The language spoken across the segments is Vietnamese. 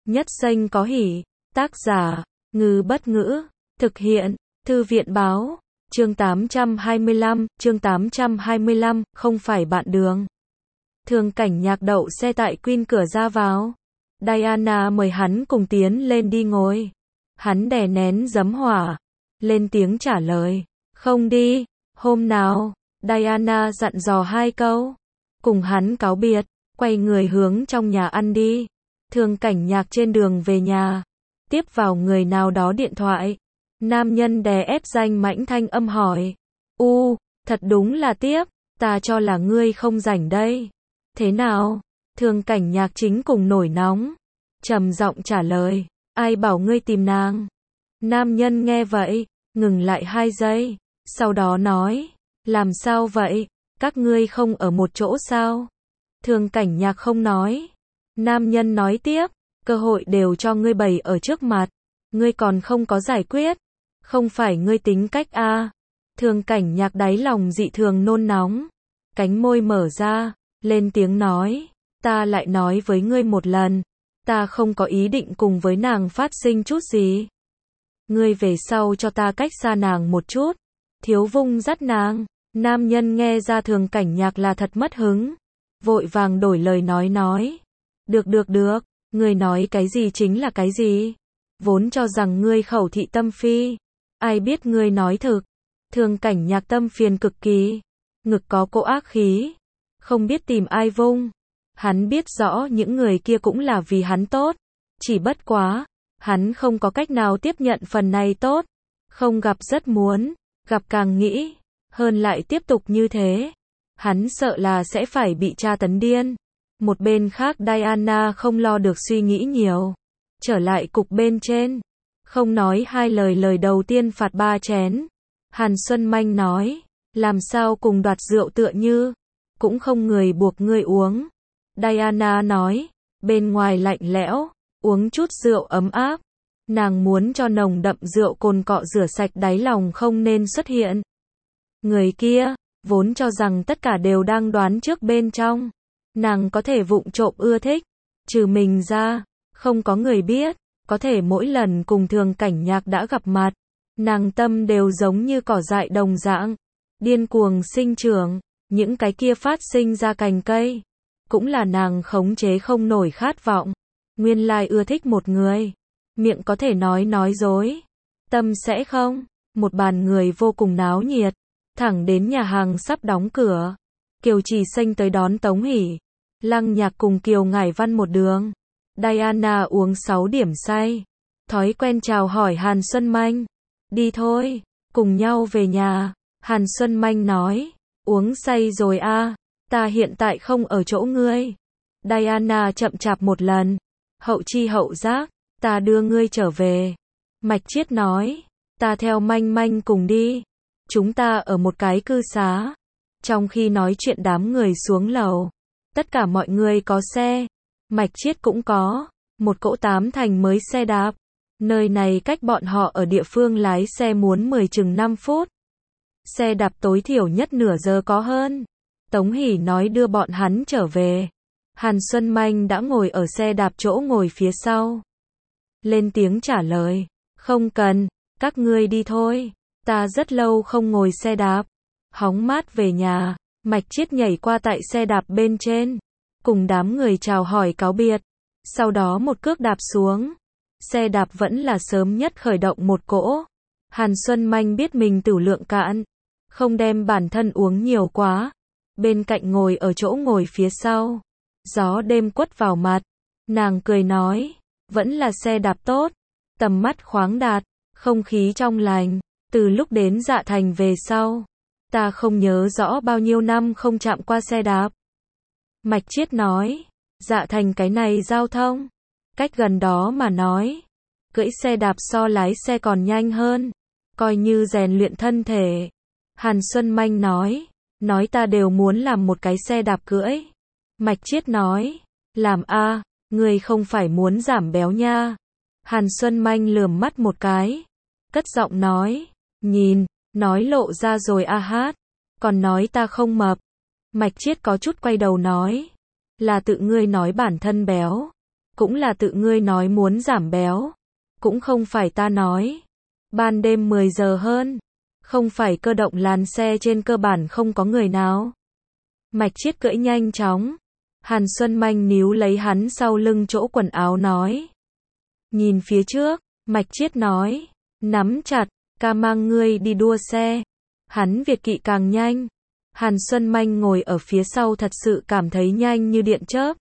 Nhất danh có hỷ. Tác giả, Ngư Bất Ngữ. Thực hiện, Thư viện Báo. Chương 825, không phải bạn đường. Thường Cảnh Nhạc đậu xe tại Queen cửa ra vào. Diana mời hắn cùng tiến lên đi ngồi. Hắn đè nén giấm hỏa, lên tiếng trả lời. Không đi, hôm nào. Diana dặn dò 2 câu. Cùng hắn cáo biệt, quay người hướng trong nhà ăn đi. Thường Cảnh Nhạc trên đường về nhà, tiếp vào người nào đó điện thoại. Nam nhân đè ép danh mãnh thanh âm hỏi. Thật đúng là tiếp, ta cho là ngươi không rảnh đây. Thế nào? Thường Cảnh Nhạc chính cùng nổi nóng, trầm giọng trả lời. Ai bảo ngươi tìm nàng? Nam nhân nghe vậy, ngừng lại 2 giây, sau đó nói. Làm sao vậy? Các ngươi không ở một chỗ sao? Thường Cảnh Nhạc không nói. Nam nhân nói tiếp. Cơ hội đều cho ngươi bày ở trước mặt, ngươi còn không có giải quyết. Không phải ngươi tính cách a? Thường Cảnh Nhạc đáy lòng dị thường nôn nóng, cánh môi mở ra, lên tiếng nói. Ta lại nói với ngươi một lần, ta không có ý định cùng với nàng phát sinh chút gì. Ngươi về sau cho ta cách xa nàng một chút, thiếu vung dắt nàng. Nam nhân nghe ra Thường Cảnh Nhạc là thật mất hứng, vội vàng đổi lời nói. Được, ngươi nói cái gì chính là cái gì. Vốn cho rằng ngươi khẩu thị tâm phi, ai biết ngươi nói thực. Thường Cảnh Nhạc tâm phiền cực kỳ, ngực có cỗ ác khí, không biết tìm ai vung. Hắn biết rõ những người kia cũng là vì hắn tốt, chỉ bất quá, hắn không có cách nào tiếp nhận phần này tốt. Không gặp rất muốn, gặp càng nghĩ, hơn lại tiếp tục như thế. Hắn sợ là sẽ phải bị tra tấn điên. Một bên khác Diana không lo được suy nghĩ nhiều, trở lại cục bên trên, không nói 2 lời. Lời đầu tiên phạt 3 chén. Hàn Xuân Manh nói, làm sao cùng đoạt rượu tựa như, cũng không người buộc ngươi uống. Diana nói, bên ngoài lạnh lẽo, uống chút rượu ấm áp. Nàng muốn cho nồng đậm rượu cồn cọ rửa sạch đáy lòng không nên xuất hiện. Người kia, vốn cho rằng tất cả đều đang đoán trước bên trong. Nàng có thể vụng trộm ưa thích, trừ mình ra, không có người biết. Có thể mỗi lần cùng Thường Cảnh Nhạc đã gặp mặt, nàng tâm đều giống như cỏ dại đồng dạng, điên cuồng sinh trưởng. Những cái kia phát sinh ra cành cây, cũng là nàng khống chế không nổi khát vọng. Nguyên lai ưa thích một người, miệng có thể nói dối, tâm sẽ không. Một bàn người vô cùng náo nhiệt, thẳng đến nhà hàng sắp đóng cửa. Kiều Trì Xanh tới đón Tống Hỷ, Lăng Nhạc cùng Kiều Ngải Văn một đường. Diana uống 6 điểm say, thói quen chào hỏi Hàn Xuân Manh. Đi thôi, cùng nhau về nhà. Hàn Xuân Manh nói, uống say rồi a, ta hiện tại không ở chỗ ngươi. Diana chậm chạp một lần, hậu chi hậu giác, ta đưa ngươi trở về. Mạch Chiết nói, ta theo Manh Manh cùng đi, chúng ta ở một cái cư xá. Trong khi nói chuyện đám người xuống lầu, tất cả mọi người có xe, Mạch Chiết cũng có, một cỗ 8 thành mới xe đạp. Nơi này cách bọn họ ở địa phương lái xe muốn chừng 5 phút. Xe đạp tối thiểu nhất nửa giờ có hơn. Tống Hỷ nói đưa bọn hắn trở về. Hàn Xuân Manh đã ngồi ở xe đạp chỗ ngồi phía sau, lên tiếng trả lời, không cần, các ngươi đi thôi, ta rất lâu không ngồi xe đạp. Hóng mát về nhà. Mạch Chiết nhảy qua tại xe đạp bên trên, cùng đám người chào hỏi cáo biệt, sau đó một cước đạp xuống. Xe đạp vẫn là sớm nhất khởi động một cỗ. Hàn Xuân Manh biết mình tửu lượng cạn, không đem bản thân uống nhiều quá. Bên cạnh ngồi ở chỗ ngồi phía sau, gió đêm quất vào mặt, nàng cười nói, vẫn là xe đạp tốt, tầm mắt khoáng đạt, không khí trong lành. Từ lúc đến Dạ Thành về sau, ta không nhớ rõ bao nhiêu năm không chạm qua xe đạp. Mạch Chiết nói, Dạ Thành cái này giao thông, cách gần đó mà nói, cưỡi xe đạp so lái xe còn nhanh hơn, coi như rèn luyện thân thể. Hàn Xuân Manh nói ta đều muốn làm một cái xe đạp cưỡi. Mạch Chiết nói, làm a, ngươi không phải muốn giảm béo nha. Hàn Xuân Manh lườm mắt một cái, cất giọng nói, nhìn, nói lộ ra rồi a hát, còn nói ta không mập. Mạch Chiết có chút quay đầu nói, là tự ngươi nói bản thân béo, Cũng là tự ngươi nói muốn giảm béo. Cũng không phải ta nói. Ban đêm 10 giờ hơn. Không phải cơ động làn xe trên cơ bản không có người nào. Mạch Chiết cưỡi nhanh chóng. Hàn Xuân Manh níu lấy hắn sau lưng chỗ quần áo nói. Nhìn phía trước, Mạch Chiết nói. Nắm chặt, ca mang ngươi đi đua xe. Hắn Việt kỵ càng nhanh. Hàn Xuân Manh ngồi ở phía sau thật sự cảm thấy nhanh như điện chớp.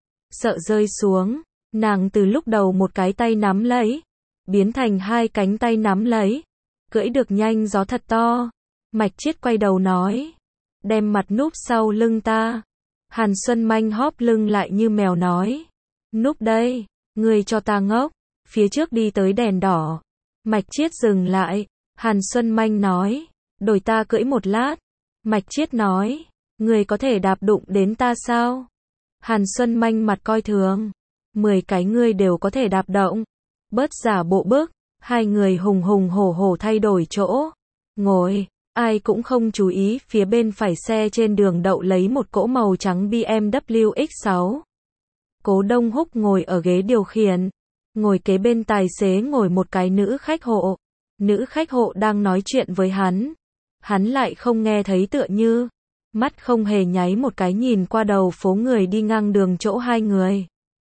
Sợ rơi xuống, nàng từ lúc đầu một cái tay nắm lấy, biến thành hai cánh tay nắm lấy. Cưỡi được nhanh gió thật to. Mạch Chiết quay đầu nói. Đem mặt núp sau lưng ta. Hàn Xuân Manh hóp lưng lại như mèo nói. Núp đây, ngươi cho ta ngốc. Phía trước đi tới đèn đỏ. Mạch Chiết dừng lại. Hàn Xuân Manh nói. Đổi ta cưỡi một lát. Mạch Chiết nói. Ngươi có thể đạp đụng đến ta sao? Hàn Xuân Manh mặt coi thường. 10 cái ngươi đều có thể đạp động. Bớt giả bộ bức. Hai người hùng hùng hổ hổ thay đổi chỗ. Ngồi. Ai cũng không chú ý, phía bên phải xe trên đường đậu lấy một cỗ màu trắng BMW X6. Cố Đông Húc ngồi ở ghế điều khiển. Ngồi kế bên tài xế ngồi một cái nữ khách hộ. Nữ khách hộ đang nói chuyện với hắn. Hắn lại không nghe thấy tựa như. Mắt không hề nháy một cái nhìn qua đầu phố người đi ngang đường chỗ hai người.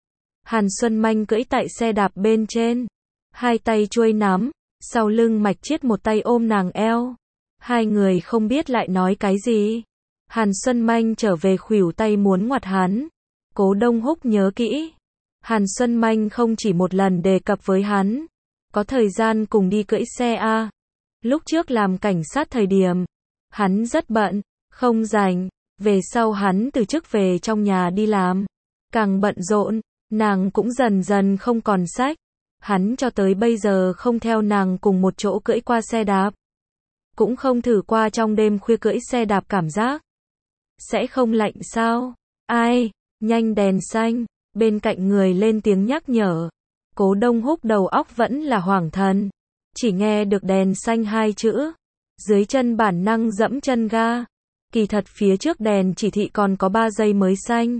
Hàn Xuân Manh cưỡi tại xe đạp bên trên. Hai tay chuôi nắm. Sau lưng Mạch Chiết một tay ôm nàng eo. Hai người không biết lại nói cái gì. Hàn Xuân Manh trở về khuỷu tay muốn ngoặt hắn. Cố Đông Húc nhớ kỹ. Hàn Xuân Manh không chỉ một lần đề cập với hắn. Có thời gian cùng đi cưỡi xe a. Lúc trước làm cảnh sát thời điểm. Hắn rất bận, không rảnh. Về sau hắn từ chức về trong nhà đi làm. Càng bận rộn, nàng cũng dần dần không còn sách. Hắn cho tới bây giờ không theo nàng cùng một chỗ cưỡi qua xe đạp. Cũng không thử qua trong đêm khuya cưỡi xe đạp cảm giác. Sẽ không lạnh sao? Ai? Nhanh đèn xanh. Bên cạnh người lên tiếng nhắc nhở. Cố Đông Húc đầu óc vẫn là hoảng thần. Chỉ nghe được đèn xanh hai chữ. Dưới chân bản năng dẫm chân ga. Kỳ thật phía trước đèn chỉ thị còn có 3 giây mới xanh.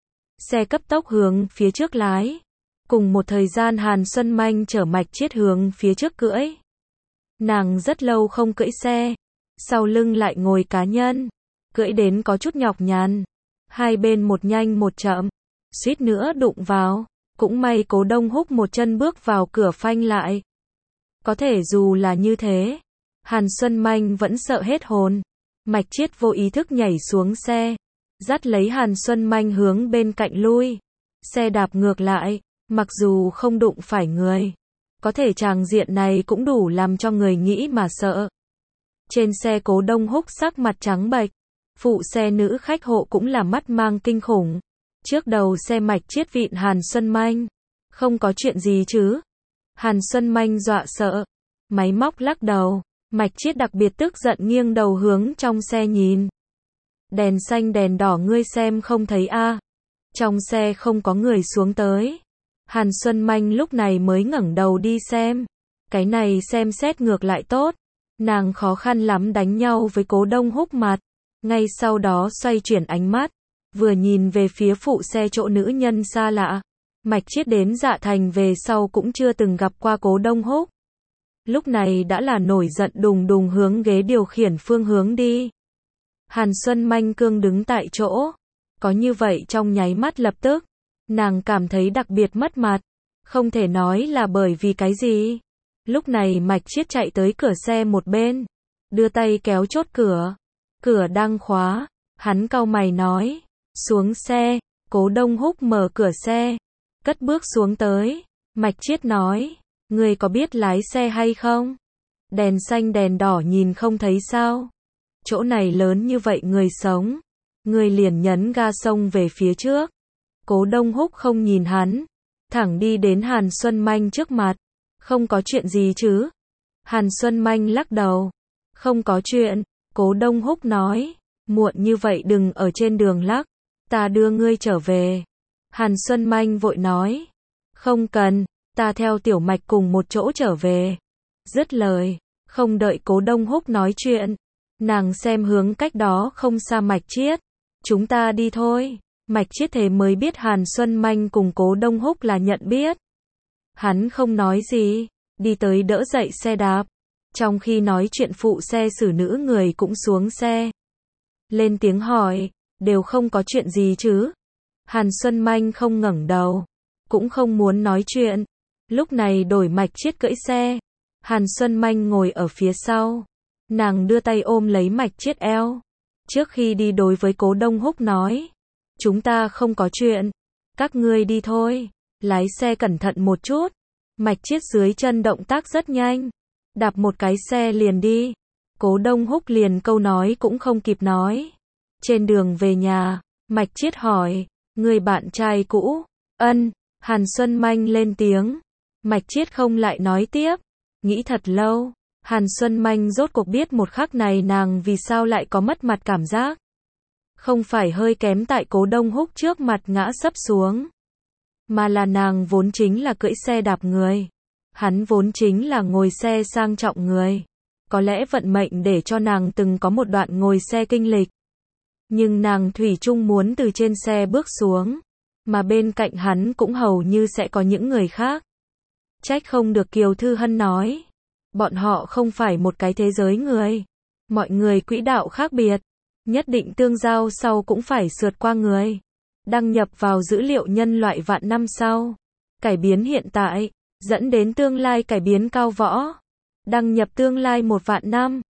Xe cấp tốc hướng phía trước lái. Cùng một thời gian Hàn Xuân Manh chở Mạch Chiết hướng phía trước cưỡi. Nàng rất lâu không cưỡi xe. Sau lưng lại ngồi cá nhân. Cưỡi đến có chút nhọc nhằn. Hai bên một nhanh một chậm. Suýt nữa đụng vào. Cũng may Cố Đông Húc một chân bước vào cửa phanh lại. Có thể dù là như thế. Hàn Xuân Manh vẫn sợ hết hồn. Mạch Chiết vô ý thức nhảy xuống xe. Dắt lấy Hàn Xuân Manh hướng bên cạnh lui. Xe đạp ngược lại. Mặc dù không đụng phải người. Có thể tràng diện này cũng đủ làm cho người nghĩ mà sợ. Trên xe Cố Đông Húc sắc mặt trắng bệch. Phụ xe nữ khách hộ cũng là mắt mang kinh khủng. Trước đầu xe Mạch Chiết vịn Hàn Xuân Manh. Không có chuyện gì chứ? Hàn Xuân Manh dọa sợ. Máy móc lắc đầu. Mạch Chiết đặc biệt tức giận nghiêng đầu hướng trong xe nhìn. Đèn xanh đèn đỏ ngươi xem không thấy a? Trong xe không có người xuống tới. Hàn Xuân Manh lúc này mới ngẩng đầu đi xem. Cái này xem xét ngược lại tốt. Nàng khó khăn lắm đánh nhau với Cố Đông Húc mặt. Ngay sau đó xoay chuyển ánh mắt. Vừa nhìn về phía phụ xe chỗ nữ nhân xa lạ. Mạch Chiết đến Dạ Thành về sau cũng chưa từng gặp qua Cố Đông Húc. Lúc này đã là nổi giận đùng đùng hướng ghế điều khiển phương hướng đi. Hàn Xuân Manh cương đứng tại chỗ. Có như vậy trong nháy mắt lập tức. Nàng cảm thấy đặc biệt mất mặt. Không thể nói là bởi vì cái gì. Lúc này Mạch Chiết chạy tới cửa xe một bên. Đưa tay kéo chốt cửa. Cửa đang khóa. Hắn cau mày nói. Xuống xe. Cố Đông Húc mở cửa xe. Cất bước xuống tới. Mạch Chiết nói. Ngươi có biết lái xe hay không? Đèn xanh đèn đỏ nhìn không thấy sao? Chỗ này lớn như vậy người sống. Ngươi liền nhấn ga xông về phía trước. Cố Đông Húc không nhìn hắn. Thẳng đi đến Hàn Xuân Manh trước mặt. Không có chuyện gì chứ? Hàn Xuân Manh lắc đầu. Không có chuyện. Cố Đông Húc nói. Muộn như vậy đừng ở trên đường lắc. Ta đưa ngươi trở về. Hàn Xuân Manh vội nói. Không cần. Ta theo Tiểu Mạch cùng một chỗ trở về. Dứt lời. Không đợi Cố Đông Húc nói chuyện. Nàng xem hướng cách đó không xa Mạch Chiết. Chúng ta đi thôi. Mạch Chiết thế mới biết Hàn Xuân Manh cùng Cố Đông Húc là nhận biết. Hắn không nói gì, đi tới đỡ dậy xe đạp. Trong khi nói chuyện phụ xe xử nữ người cũng xuống xe. Lên tiếng hỏi, đều không có chuyện gì chứ? Hàn Xuân Manh không ngẩng đầu, cũng không muốn nói chuyện. Lúc này đổi Mạch Chiết cưỡi xe. Hàn Xuân Manh ngồi ở phía sau. Nàng đưa tay ôm lấy Mạch Chiết eo. Trước khi đi đối với Cố Đông Húc nói, chúng ta không có chuyện, các ngươi đi thôi, lái xe cẩn thận một chút. Mạch Chiết dưới chân động tác rất nhanh, đạp một cái xe liền đi. Cố Đông Húc liền câu nói cũng không kịp nói. Trên đường về nhà, Mạch Chiết hỏi, người bạn trai cũ? Ân, Hàn Xuân Manh lên tiếng. Mạch Chiết không lại nói tiếp, nghĩ thật lâu. Hàn Xuân Manh rốt cuộc biết một khắc này nàng vì sao lại có mất mặt cảm giác. Không phải hơi kém tại Cố Đông Húc trước mặt ngã sấp xuống, mà là nàng vốn chính là cưỡi xe đạp người. Hắn vốn chính là ngồi xe sang trọng người. Có lẽ vận mệnh để cho nàng từng có một đoạn ngồi xe kinh lịch. Nhưng nàng thủy chung muốn từ trên xe bước xuống, mà bên cạnh hắn cũng hầu như sẽ có những người khác. Trách không được Kiều Thư Hân nói, bọn họ không phải một cái thế giới người. Mọi người quỹ đạo khác biệt, nhất định tương giao sau cũng phải sượt qua người. Đăng nhập vào dữ liệu nhân loại vạn năm sau. Cải biến hiện tại, dẫn đến tương lai cải biến cao võ. Đăng nhập tương lai 1 vạn năm.